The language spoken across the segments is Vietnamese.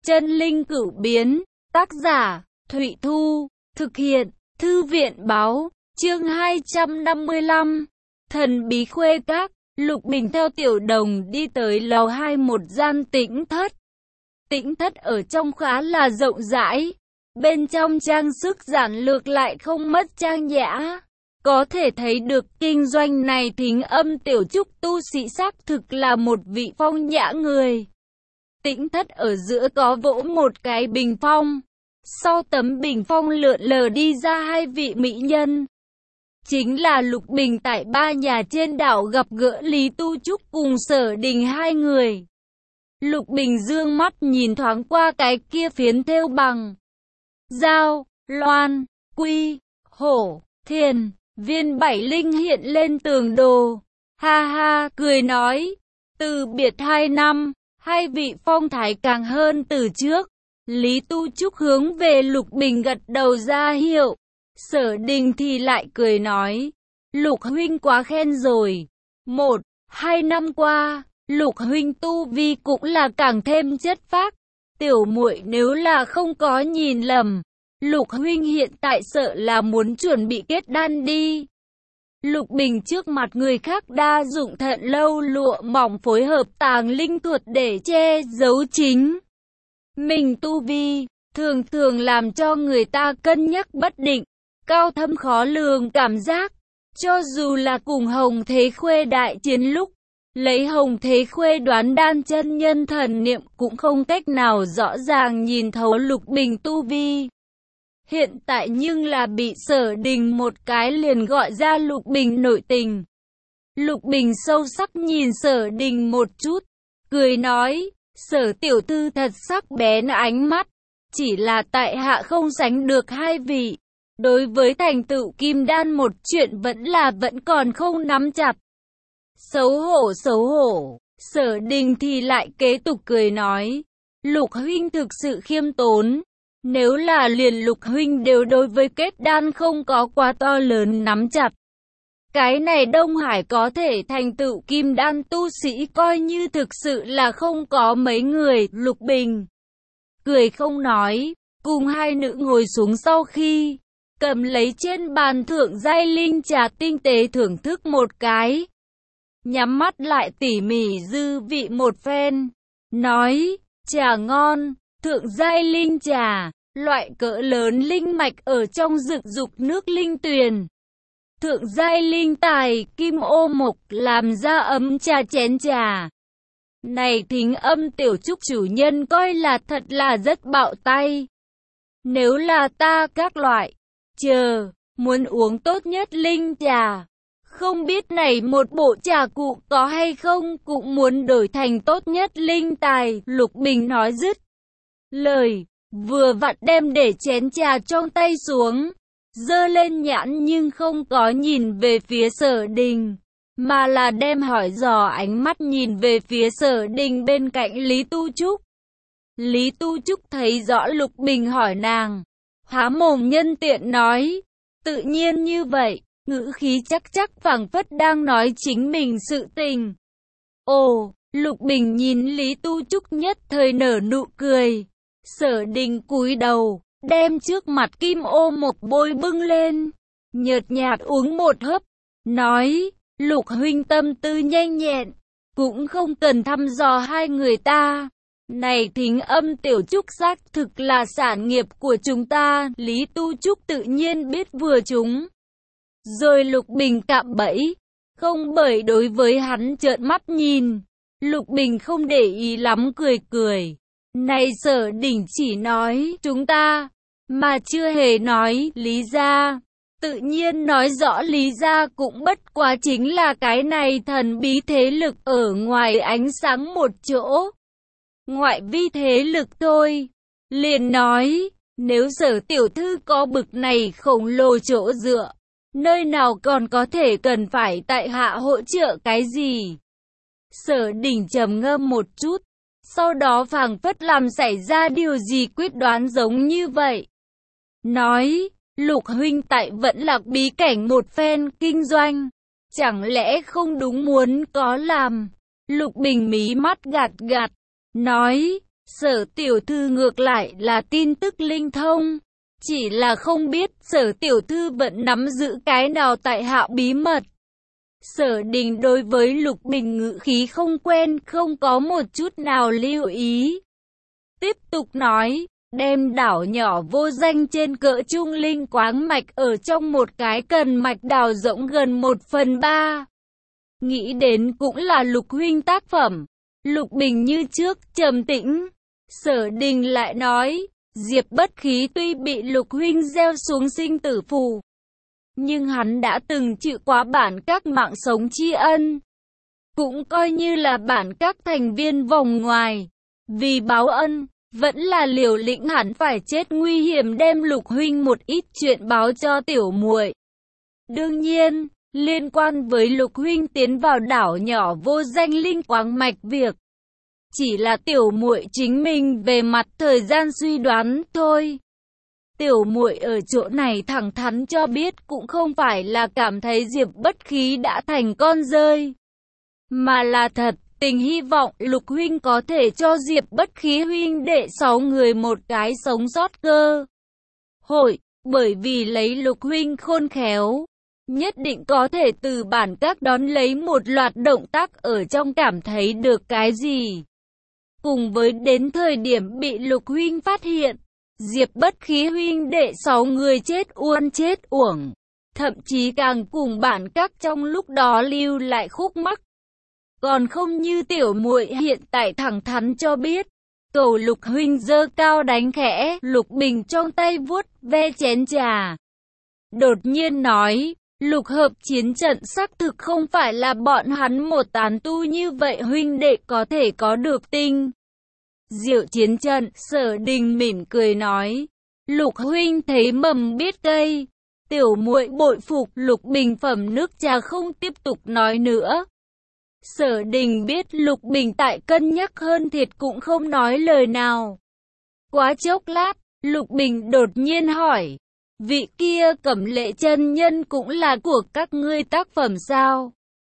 Chân linh cửu biến, tác giả, Thụy Thu, thực hiện, Thư viện báo, chương 255, thần bí khuê các. Lục Bình theo Tiểu Đồng đi tới lầu 2 một gian tĩnh thất. Tĩnh thất ở trong khá là rộng rãi, bên trong trang sức giản lược lại không mất trang nhã. Có thể thấy được kinh doanh này Thính Âm tiểu trúc tu sĩ xác thực là một vị phong nhã người. Tĩnh thất ở giữa có vỗ một cái bình phong. Sau tấm bình phong lượn lờ đi ra hai vị mỹ nhân. Chính là Lục Bình tại ba nhà trên đảo gặp gỡ Lý Tu Trúc cùng Sở Đình hai người. Lục Bình dương mắt nhìn thoáng qua cái kia phiến thêu bằng dao, loan, quy, hổ, thiền, viên bảy linh hiện lên tường đồ. Ha ha, cười nói, từ biệt 2 năm, hai vị phong thái càng hơn từ trước. Lý Tu Trúc hướng về Lục Bình gật đầu ra hiệu. Sở Đình thì lại cười nói, Lục huynh quá khen rồi. 1-2 năm qua, Lục huynh tu vi cũng là càng thêm chất phác. Tiểu muội nếu là không có nhìn lầm, Lục huynh hiện tại sợ là muốn chuẩn bị kết đan đi. Lục Bình trước mặt người khác đa dụng thận lâu lụa mỏng phối hợp tàng linh thuật để che giấu chính mình tu vi, thường thường làm cho người ta cân nhắc bất định, cao thâm khó lường cảm giác. Cho dù là cùng Hồng Thế Khuê đại chiến lúc, lấy Hồng Thế Khuê đoán đan chân nhân thần niệm cũng không cách nào rõ ràng nhìn thấu Lục Bình tu vi. Hiện tại nhưng là bị Sở Đình một cái liền gọi ra Lục Bình nội tình. Lục Bình sâu sắc nhìn Sở Đình một chút, cười nói, Sở tiểu thư thật sắc bén ánh mắt, chỉ là tại hạ không sánh được hai vị. Đối với thành tựu kim đan một chuyện vẫn còn không nắm chặt. Xấu hổ, Sở Đình thì lại kế tục cười nói, Lục huynh thực sự khiêm tốn. Nếu là liền Lục huynh đều đối với kết đan không có quá to lớn nắm chặt. Cái này Đông Hải có thể thành tựu kim đan tu sĩ coi như thực sự là không có mấy người. Lục Bình cười không nói, cùng hai nữ ngồi xuống sau khi cầm lấy trên bàn thượng giai linh trà tinh tế thưởng thức một cái. Nhắm mắt lại tỉ mỉ dư vị một phen, nói, trà ngon, thượng giai linh trà, loại cỡ lớn linh mạch ở trong rực dục nước linh tuyền. Thượng giai linh tài, kim ô mộc làm ra ấm trà chén trà. Này Thính Âm tiểu trúc chủ nhân coi là thật là rất bạo tay. Nếu là ta các loại, muốn uống tốt nhất linh trà. Không biết này một bộ trà cụ có hay không cũng muốn đổi thành tốt nhất linh tài. Lục Bình nói dứt lời, vừa vặn đem để chén trà trong tay xuống, giơ lên nhãn nhưng không có nhìn về phía Sở Đình, mà là đem hỏi dò ánh mắt nhìn về phía Sở Đình bên cạnh Lý Tu Trúc. Lý Tu Trúc thấy rõ Lục Bình hỏi nàng, há mồm nhân tiện nói, tự nhiên như vậy, ngữ khí chắc phảng phất đang nói chính mình sự tình. Ồ, Lục Bình nhìn Lý Tu Trúc nhất thời nở nụ cười. Sở Đình cúi đầu, đem trước mặt kim ô một bôi bưng lên, nhợt nhạt uống một hớp, nói, Lục huynh tâm tư nhanh nhẹn, cũng không cần thăm dò hai người ta. Này Thính Âm tiểu trúc xác thực là sản nghiệp của chúng ta. Lý Tu Trúc tự nhiên biết vừa chúng. Rồi Lục Bình cạm bẫy, không bởi đối với hắn trợn mắt nhìn. Lục Bình không để ý lắm cười. Này Sở Đình chỉ nói chúng ta, mà chưa hề nói Lý gia. Tự nhiên nói rõ Lý gia cũng bất quá chính là cái này thần bí thế lực ở ngoài ánh sáng một chỗ. Ngoại vi thế lực thôi. Liền nói, nếu Sở tiểu thư có bực này khổng lồ chỗ dựa, nơi nào còn có thể cần phải tại hạ hỗ trợ cái gì. Sở Đình trầm ngâm một chút, sau đó phảng phất làm xảy ra điều gì quyết đoán giống như vậy. Nói, Lục huynh tại Vẫn Lạc bí cảnh một phen kinh doanh, chẳng lẽ không đúng muốn có làm. Lục Bình mí mắt gạt, nói, Sở tiểu thư ngược lại là tin tức linh thông. Chỉ là không biết Sở tiểu thư vẫn nắm giữ cái nào tại hạ bí mật. Sở Đình đối với Lục Bình ngữ khí không quen, không có một chút nào lưu ý. Tiếp tục nói, đem đảo nhỏ vô danh trên cỡ trung linh quáng mạch ở trong một cái cần mạch đào rộng gần 1/3. Nghĩ đến cũng là Lục huynh tác phẩm. Lục Bình như trước trầm tĩnh. Sở Đình lại nói, Diệp Bất Khí tuy bị Lục huynh gieo xuống sinh tử phù, nhưng hắn đã từng chịu quá bản các mạng sống tri ân, cũng coi như là bản các thành viên vòng ngoài. Vì báo ân, vẫn là liều lĩnh hẳn phải chết nguy hiểm đem Lục huynh một ít chuyện báo cho tiểu muội. Đương nhiên, liên quan với Lục huynh tiến vào đảo nhỏ vô danh linh quáng mạch việc, chỉ là tiểu muội chính mình về mặt thời gian suy đoán thôi. Tiểu muội ở chỗ này thẳng thắn cho biết cũng không phải là cảm thấy Diệp Bất Khí đã thành con rơi, mà là thật tình hy vọng Lục huynh có thể cho Diệp Bất Khí huynh đệ 6 người một cái sống sót cơ hội, bởi vì lấy Lục huynh khôn khéo, nhất định có thể từ bản các đón lấy một loạt động tác ở trong cảm thấy được cái gì. Cùng với đến thời điểm bị Lục huynh phát hiện, Diệp Bất Khí huynh đệ 6 người chết oan chết uổng, thậm chí càng cùng bản các trong lúc đó lưu lại khúc mắc. Còn không như tiểu muội hiện tại thẳng thắn cho biết. Cầu Lục huynh giơ cao đánh khẽ, Lục Bình trong tay vuốt ve chén trà. Đột nhiên nói, Lục hợp chiến trận xác thực không phải là bọn hắn một tán tu như vậy huynh đệ có thể có được tinh diệu chiến trận. Sở Đình mỉm cười nói, Lục huynh thấy mầm biết cây, tiểu muội bội phục. Lục Bình phẩm nước trà không tiếp tục nói nữa. Sở Đình biết Lục Bình tại cân nhắc hơn thiệt cũng không nói lời nào. Quá chốc lát, Lục Bình đột nhiên hỏi, vị kia Cẩm Lệ chân nhân cũng là của các ngươi tác phẩm sao?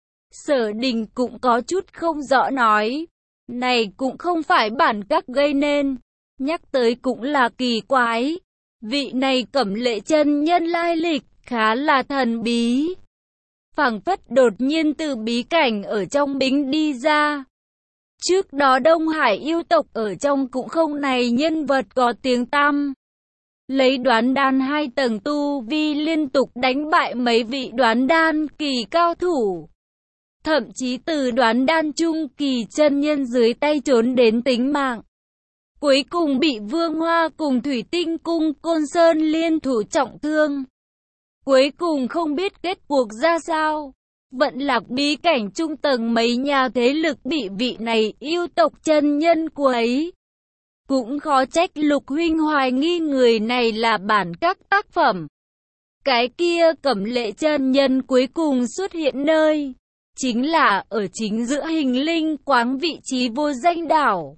Sở Đình cũng có chút không rõ nói, này cũng không phải bản các gây nên, nhắc tới cũng là kỳ quái. Vị này Cẩm Lệ chân nhân lai lịch khá là thần bí, phảng phất đột nhiên từ bí cảnh ở trong bính đi ra. Trước đó Đông Hải yêu tộc ở trong cũng không này nhân vật có tiếng tăm. Lấy đoán đan 2 tầng tu vi liên tục đánh bại mấy vị đoán đan kỳ cao thủ. Thậm chí từ đoán đan trung kỳ chân nhân dưới tay trốn đến tính mạng. Cuối cùng bị Vương Hoa cùng Thủy Tinh Cung Côn Sơn liên thủ trọng thương. Cuối cùng không biết kết cuộc ra sao. Vận lạc bí cảnh trung tầng mấy nhà thế lực bị vị này yêu tộc chân nhân quấy. Cũng khó trách Lục huynh hoài nghi người này là bản các tác phẩm. Cái kia Cẩm Lệ chân nhân cuối cùng xuất hiện nơi, chính là ở chính giữa hình linh quáng vị trí vô danh đảo.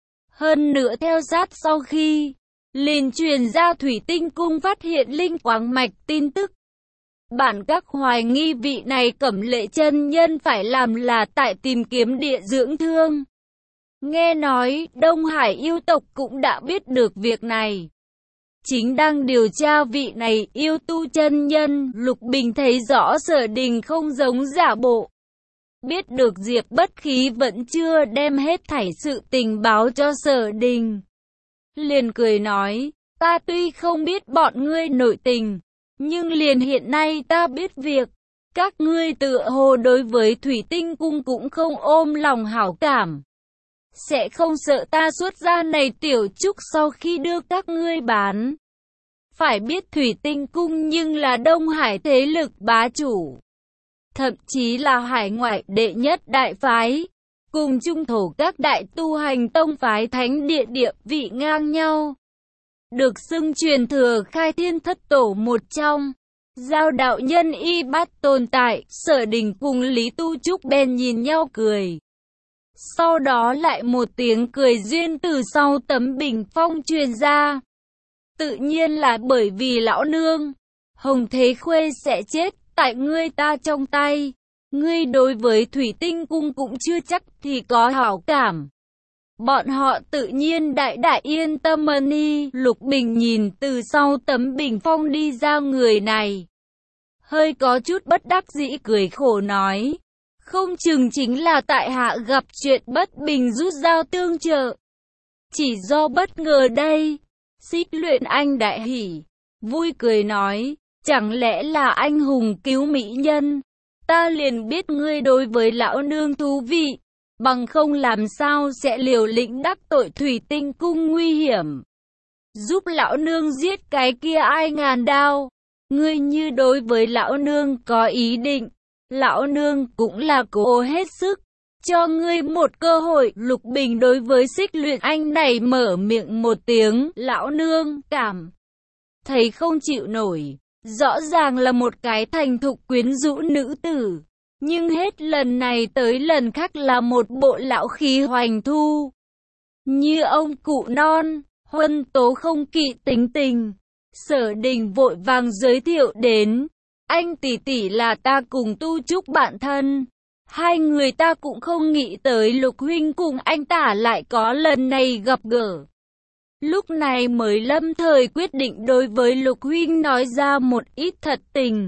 Hơn nữa theo sát sau khi liền truyền ra Thủy Tinh Cung phát hiện linh quáng mạch tin tức. Bản các hoài nghi vị này Cẩm Lệ chân nhân phải làm là tại tìm kiếm địa dưỡng thương. Nghe nói Đông Hải yêu tộc cũng đã biết được việc này, chính đang điều tra vị này yêu tu chân nhân. Lục Bình thấy rõ Sở Đình không giống giả bộ, biết được Diệp Bất Khí vẫn chưa đem hết thảy sự tình báo cho Sở Đình, liền cười nói, ta tuy không biết bọn ngươi nội tình, nhưng liền hiện nay ta biết việc, các ngươi tựa hồ đối với Thủy Tinh Cung cũng không ôm lòng hảo cảm. Sẽ không sợ ta xuất ra này tiểu trúc sau khi đưa các ngươi bán. Phải biết Thủy Tinh Cung nhưng là Đông Hải thế lực bá chủ, thậm chí là hải ngoại đệ nhất đại phái, cùng trung thổ các đại tu hành tông phái thánh địa địa vị ngang nhau. Được xưng truyền thừa khai thiên thất tổ một trong. Giao đạo nhân y bát tồn tại. Sở Đình cùng Lý Tu Trúc bên nhìn nhau cười. Sau đó lại một tiếng cười duyên từ sau tấm bình phong truyền ra. Tự nhiên là bởi vì lão nương, Hồng Thế Khuê sẽ chết tại ngươi ta trong tay. Ngươi đối với Thủy Tinh Cung cũng chưa chắc thì có hảo cảm. Bọn họ tự nhiên đại đại yên tâm đi. Lục Bình nhìn từ sau tấm bình phong đi ra người này, hơi có chút bất đắc dĩ cười khổ nói. Không chừng chính là tại hạ gặp chuyện bất bình rút dao tương trợ. Chỉ do bất ngờ đây. Xích Luyện Anh đại hỉ, vui cười nói. Chẳng lẽ là anh hùng cứu mỹ nhân? Ta liền biết ngươi đối với lão nương thú vị. Bằng không làm sao sẽ liều lĩnh đắc tội Thủy Tinh Cung nguy hiểm. Giúp lão nương giết cái kia ai ngàn đao. Ngươi như đối với lão nương có ý định, lão nương cũng là cố hết sức. Cho ngươi một cơ hội. Lục Bình đối với Xích Luyện Anh này mở miệng một tiếng. Lão nương cảm thấy không chịu nổi. Rõ ràng là một cái thành thục quyến rũ nữ tử, nhưng hết lần này tới lần khác là một bộ lão khí hoành thu. Như ông cụ non, huân tố không kỵ tính tình. Sở Đình vội vàng giới thiệu đến. Anh tỷ tỷ là ta cùng Tu Trúc bạn thân. Hai người ta cũng không nghĩ tới Lục huynh cùng anh tả lại có lần này gặp gỡ. Lúc này mới lâm thời quyết định đối với Lục huynh nói ra một ít thật tình.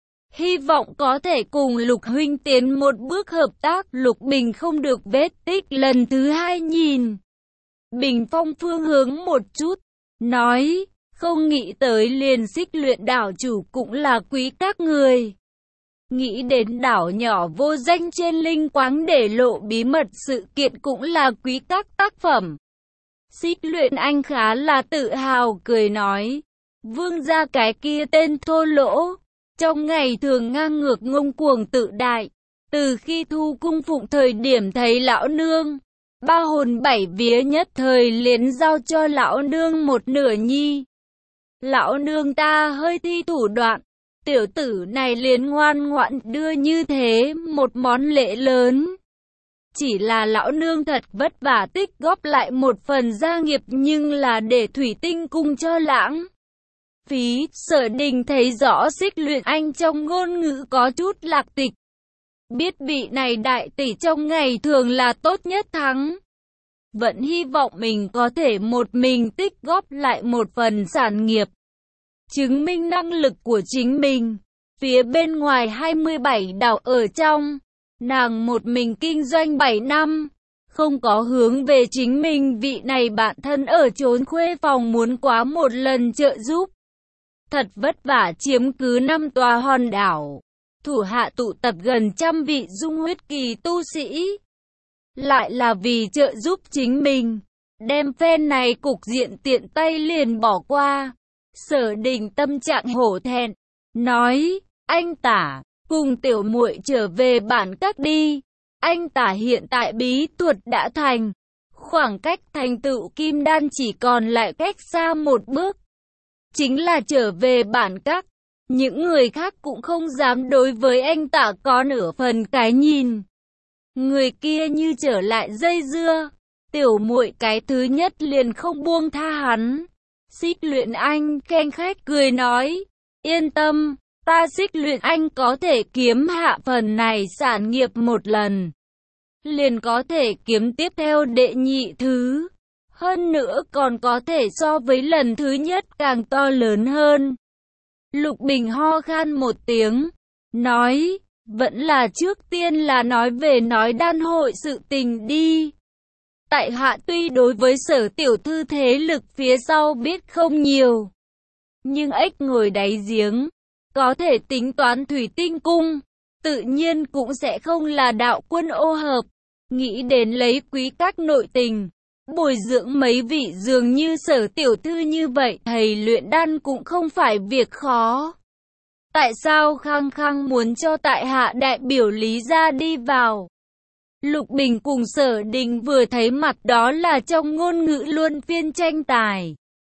Hy vọng có thể cùng Lục huynh tiến một bước hợp tác. Lục Bình không được vết tích lần thứ hai nhìn bình phong phương hướng một chút, nói, không nghĩ tới liền Xích Luyện đảo chủ cũng là quý các người. Nghĩ đến đảo nhỏ vô danh trên linh quáng để lộ bí mật sự kiện cũng là quý các tác phẩm. Xích Luyện Anh khá là tự hào cười nói, vương gia cái kia tên thô lỗ, trong ngày thường ngang ngược ngông cuồng tự đại, từ khi thu cung phụng thời điểm thấy lão nương, ba hồn bảy vía nhất thời liền giao cho lão nương một nửa nhi. Lão nương ta hơi thi thủ đoạn, tiểu tử này liền ngoan ngoãn đưa như thế một món lễ lớn. Chỉ là lão nương thật vất vả tích góp lại một phần gia nghiệp nhưng là để Thủy Tinh Cung cho lãng phí. Sở Đình thấy rõ Xích Luyện Anh trong ngôn ngữ có chút lạc tịch. Biết vị này đại tỷ trong ngày thường là tốt nhất thắng. Vẫn hy vọng mình có thể một mình tích góp lại một phần sản nghiệp, chứng minh năng lực của chính mình. Phía bên ngoài 27 đảo ở trong, nàng một mình kinh doanh 7 năm, không có hướng về chính mình. Vị này bạn thân ở trốn khuê phòng muốn quá một lần trợ giúp. Thật vất vả chiếm cứ 5 tòa hòn đảo, thủ hạ tụ tập gần trăm vị dung huyết kỳ tu sĩ. Lại là vì trợ giúp chính mình, đem phen này cục diện tiện tay liền bỏ qua. Sở Đình tâm trạng hổ thẹn, nói, anh tả, cùng tiểu muội trở về bản các đi. Anh tả hiện tại bí thuật đã thành, khoảng cách thành tựu kim đan chỉ còn lại cách xa một bước. Chính là trở về bản các, những người khác cũng không dám đối với anh tả có nửa phần cái nhìn. Người kia như trở lại dây dưa, tiểu muội cái thứ nhất liền không buông tha hắn. Xích Luyện Anh khen khách cười nói, yên tâm, ta Xích Luyện Anh có thể kiếm hạ phần này sản nghiệp một lần, liền có thể kiếm tiếp theo đệ nhị thứ. Hơn nữa còn có thể so với lần thứ nhất càng to lớn hơn. Lục Bình ho khan một tiếng, nói, vẫn là trước tiên là nói về nói đan hội sự tình đi. Tại hạ tuy đối với Sở tiểu thư thế lực phía sau biết không nhiều, nhưng ếch ngồi đáy giếng, có thể tính toán Thủy Tinh Cung, tự nhiên cũng sẽ không là đạo quân ô hợp. Nghĩ đến lấy quý các nội tình, bồi dưỡng mấy vị dường như Sở tiểu thư như vậy, thầy luyện đan cũng không phải việc khó. Tại sao khăng khăng muốn cho tại hạ đại biểu Lý gia đi vào? Lục Bình cùng Sở Đình vừa thấy mặt đó là trong ngôn ngữ luân phiên tranh tài.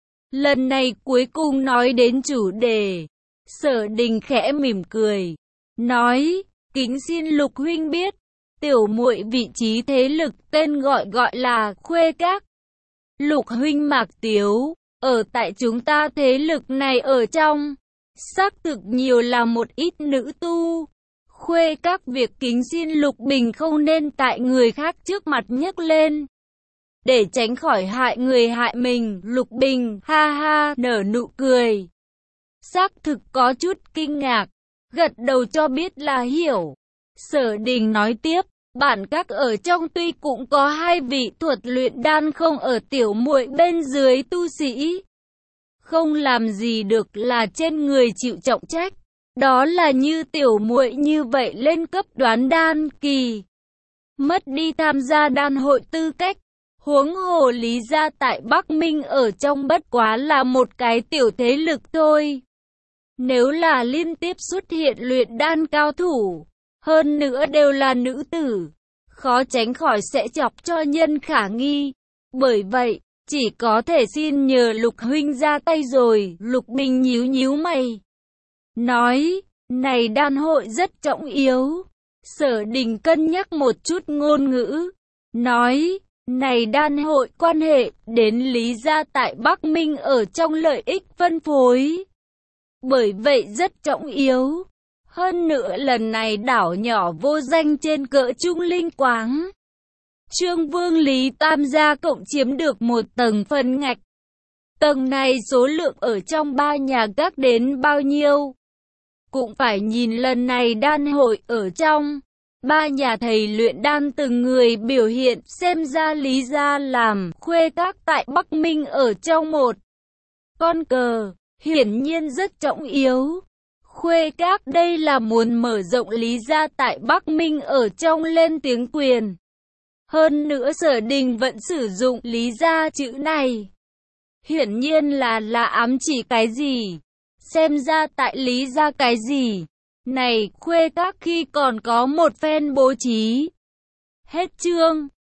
Lần này cuối cùng nói đến chủ đề. Sở Đình khẽ mỉm cười, nói, kính xin Lục huynh biết, tiểu muội vị trí thế lực tên gọi là Khuê Các. Lục huynh Mạc Tiếu, ở tại chúng ta thế lực này ở trong, xác thực nhiều là một ít nữ tu. Khuê Các việc kính xin Lục Bình không nên tại người khác trước mặt nhắc lên. để tránh khỏi hại người hại mình. Lục Bình ha ha nở nụ cười, xác thực có chút kinh ngạc, gật đầu cho biết là hiểu. Sở Đình nói tiếp, bản các ở trong tuy cũng có 2 vị thuật luyện đan không ở tiểu muội bên dưới tu sĩ, không làm gì được là trên người chịu trọng trách. Đó là như tiểu muội như vậy lên cấp đoán đan kỳ, mất đi tham gia đan hội tư cách. Huống hồ Lý gia tại Bắc Minh ở trong bất quá là một cái tiểu thế lực thôi. Nếu là liên tiếp xuất hiện luyện đan cao thủ, hơn nữa đều là nữ tử, khó tránh khỏi sẽ chọc cho nhân khả nghi. Bởi vậy, chỉ có thể xin nhờ Lục huynh ra tay rồi. Lục Bình nhíu nhíu mày, nói, này đan hội rất trọng yếu. Sở Đình cân nhắc một chút ngôn ngữ, nói, này đan hội quan hệ đến Lý gia tại Bắc Minh ở trong lợi ích phân phối, bởi vậy rất trọng yếu. Hơn nữa lần này đảo nhỏ vô danh trên cỡ Trung Linh Quáng, Trương Vương Lý Tam gia cộng chiếm được một tầng phần ngạch. Tầng này số lượng ở trong 3 nhà các đến bao nhiêu? Cũng phải nhìn lần này đan hội ở trong 3 nhà thầy luyện đan từng người biểu hiện, xem ra Lý gia làm khuê các tại Bắc Minh ở trong một con cờ, hiển nhiên rất trọng yếu. Khuê các đây là muốn mở rộng Lý gia tại Bắc Minh ở trong lên tiếng quyền. Hơn nữa Sở Đình vẫn sử dụng Lý gia chữ này, hiển nhiên là ám chỉ cái gì. Xem ra tại Lý gia cái gì này khuê các khi còn có một phen bố trí. Hết chương.